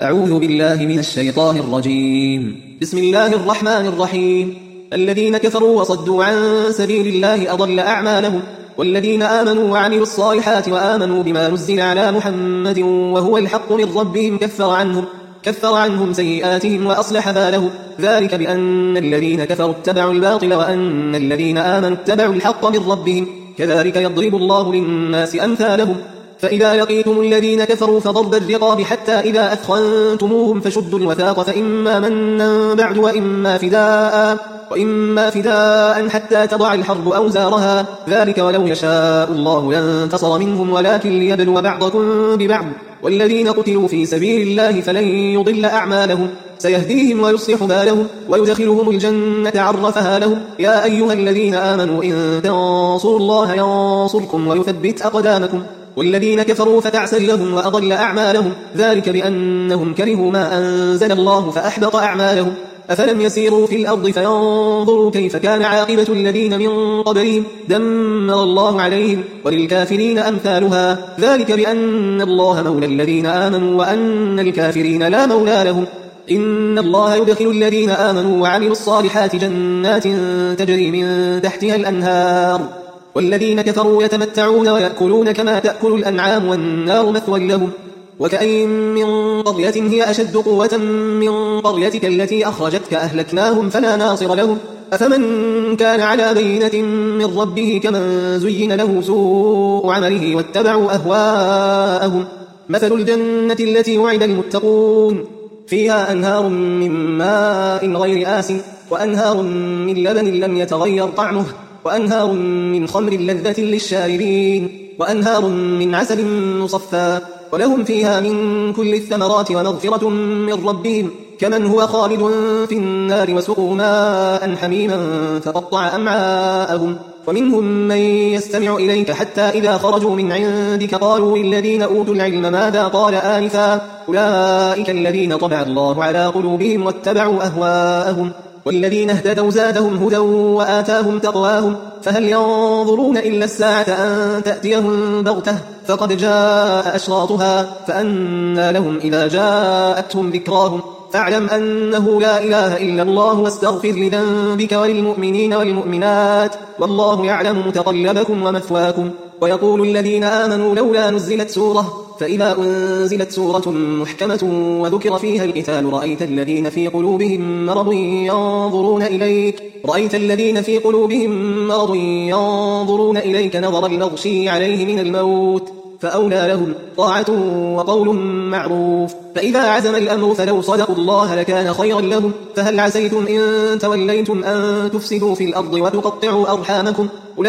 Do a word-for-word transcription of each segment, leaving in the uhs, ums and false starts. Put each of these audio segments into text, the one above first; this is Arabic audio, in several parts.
أعوذ بالله من الشيطان الرجيم. بسم الله الرحمن الرحيم. الذين كفروا وصدوا عن سبيل الله أضل أعمالهم، والذين آمنوا وعملوا الصالحات وآمنوا بما نزل على محمد وهو الحق من ربهم كفر عنهم كفر عنهم سيئاتهم وأصلح بالهم، ذلك بأن الذين كفروا اتبعوا الباطل وأن الذين آمنوا اتبعوا الحق من ربهم، كذلك يضرب الله للناس أمثالهم. فإذا لقيتم الذين كفروا فضرب الرقاب حتى إذا أثخنتموهم فشدوا الوثاق، فإما منا بعد وإما فداء وإما فداء حتى تضع الحرب أوزارها، ذلك ولو يشاء الله لانتصر منهم ولكن ليبلو بعضكم ببعض، والذين قتلوا في سبيل الله فلن يضل أعمالهم، سيهديهم ويصلح بالهم ويدخلهم الجنة عرفها لهم. يا أيها الذين آمنوا إن تنصروا الله ينصركم ويثبت أقدامكم، والذين كفروا فتعسا لهم وأضل أعمالهم، ذلك بأنهم كرهوا ما أنزل الله فأحبط أعمالهم. أفلم يسيروا في الأرض فينظروا كيف كان عاقبة الذين من قبلهم، دمر الله عليهم وللكافرين أمثالها، ذلك بأن الله مولى الذين آمنوا وأن الكافرين لا مولى لهم. إن الله يدخل الذين آمنوا وعملوا الصالحات جنات تجري من تحتها الأنهار، والذين كفروا يتمتعون ويأكلون كما تأكل الأنعام والنار مثوى لهم. وكأين من قرية هي أشد قوة من قريتك التي أخرجتك أهلكناهم فلا ناصر لهم. أفمن كان على بينة من ربه كمن زين له سوء عمله واتبعوا أهواءهم. مثل الجنة التي وعد المتقون فيها أنهار من ماء غير آسن وأنهار من لبن لم يتغير طعمه وأنهار من خمر لذة للشاربين وأنهار من عسل مصفى، ولهم فيها من كل الثمرات ومغفرة من ربهم، كمن هو خالد في النار وسقوا ماء حميما فقطع أمعاءهم. ومنهم من يستمع إليك حتى إذا خرجوا من عندك قالوا للذين أوتوا العلم ماذا قال آنفا، أولئك الذين طبع الله على قلوبهم واتبعوا أهواءهم، والذين اهتدوا زادهم هدى وآتاهم تقواهم. فهل ينظرون إلا الساعة أن تأتيهم بغتة فقد جاء أشراطها، فأنى لهم إذا جاءتهم ذكراهم. فاعلم أنه لا إله إلا الله واستغفر لذنبك وللمؤمنين والمؤمنات، والله يعلم متقلبكم ومثواكم. ويقول الذين آمنوا لولا نزلت سورة، فإذا أنزلت سورة محكمة وذكر فيها القتال رأيت الذين في قلوبهم مرض ينظرون إليك رأيت الذين في قلوبهم مرض ينظرون إليك نظر المغشي عليه من الموت، فأولى لهم طاعة وقول معروف. فإذا عزم الأمر فلو صدقوا الله لكان خيرا لهم. فهل عسيتم إن توليتم أن تفسدوا في الأرض وتقطعوا أرحامكم،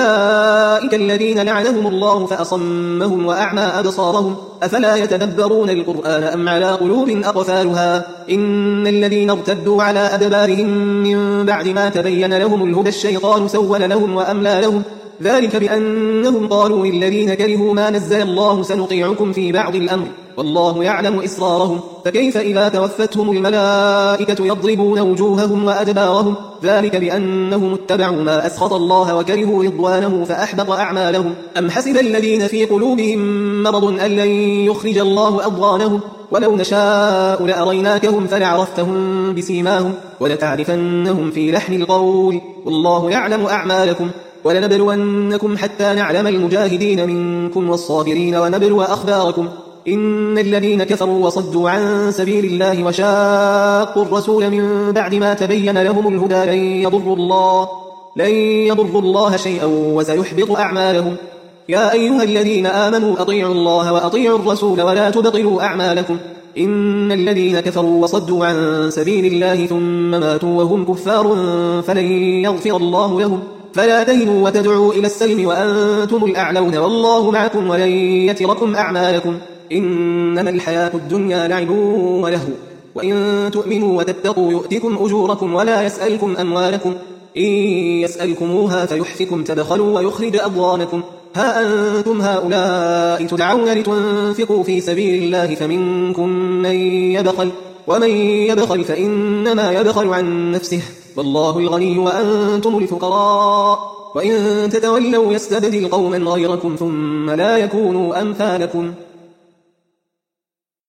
أولئك الذين لعنهم الله فأصمهم وأعمى أبصارهم، أفلا يتدبرون القرآن أم على قلوب أقفالها. إن الذين ارتدوا على أدبارهم من بعد ما تبين لهم الهدى الشيطان سول لهم وأملى لهم، ذلك بأنهم قالوا للذين كرهوا ما نزل الله سنطيعكم في بعض الأمر والله يعلم إسرارهم. فكيف إذا توفتهم الملائكة يضربون وجوههم وأدبارهم، ذلك بأنهم اتبعوا ما أسخط الله وكرهوا رضوانه فأحبط أعمالهم. أم حسب الذين في قلوبهم مرض أن لن يخرج الله أضغانهم، ولو نشاء لأريناكهم فلعرفتهم بسيماهم ولتعرفنهم في لحن القول، والله يعلم أعمالكم. ولنبلونكم حتى نعلم المجاهدين منكم والصابرين ونبلو أخباركم. إن الذين كفروا وصدوا عن سبيل الله وشاقوا الرسول من بعد ما تبين لهم الهدى لن يضروا الله لن يضروا الله شيئا وسيحبط أعمالهم. يا أيها الذين آمنوا أطيعوا الله وأطيعوا الرسول ولا تبطلوا أعمالكم. إن الذين كفروا وصدوا عن سبيل الله ثم ماتوا وهم كفار فلن يغفر الله لهم. فلا تهنوا وتدعوا إلى السلم وأنتم الأعلون والله معكم ولن يتركم أعمالكم. إنما الحياة الدنيا لعب ولهو، وإن تؤمنوا وتتقوا يؤتكم أجوركم ولا يسألكم أموالكم، إن يسألكموها فيحفكم تبخلوا ويخرج أضغانكم. ها أنتم هؤلاء تدعون لتنفقوا في سبيل الله فمنكم من يبخل، ومن يبخل فإنما يبخل عن نفسه، والله الغني وأنتم الفقراء، وإن تتولوا يستبدل قوما غيركم ثم لا يكونوا أمثالكم.